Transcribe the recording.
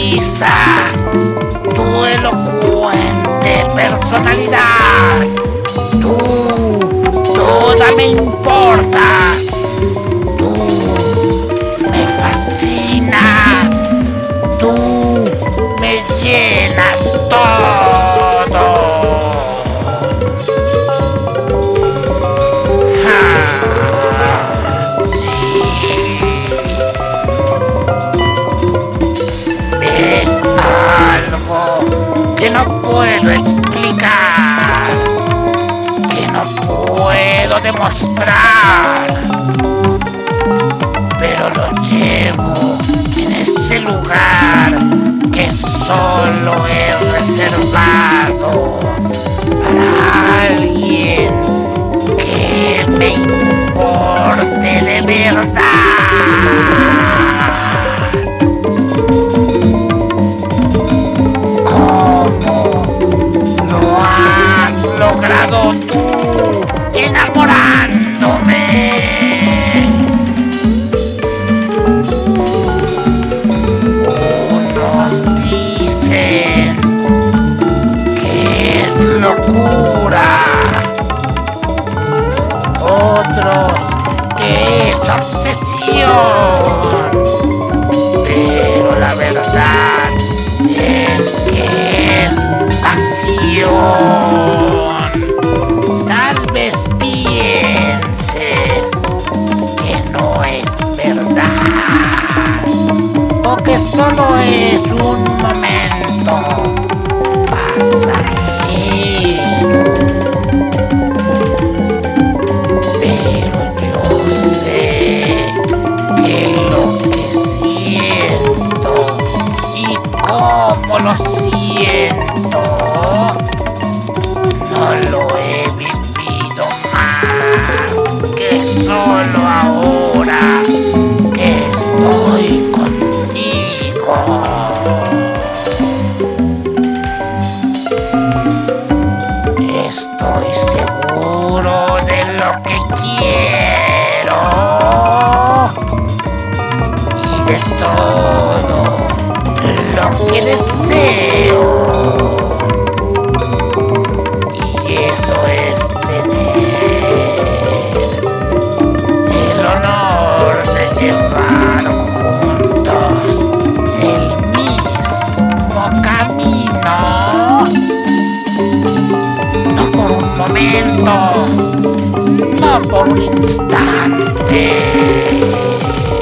risa, tu elocuente personalidad, tú, toda me importa, tú me fascinas, tú me llenas todo. Que no puedo explicar, que no puedo demostrar, pero lo llevo en ese lugar que solo he reservado para alguien que me importe de verdad. Logrado tú enamorándome. Unos dicen que es locura, otros que es obsesión, pero la verdad es que es pasión. Tal vez pienses que no es verdad, o que solo es un momento pasajero, pero yo sé que lo que siento y cómo lo siento no lo he vivido más que solo ahora que estoy contigo. Estoy seguro de lo que quiero y de todo lo que deseo. Eso es tener el honor de llevar juntos el mismo camino, no por un momento, no por un instante.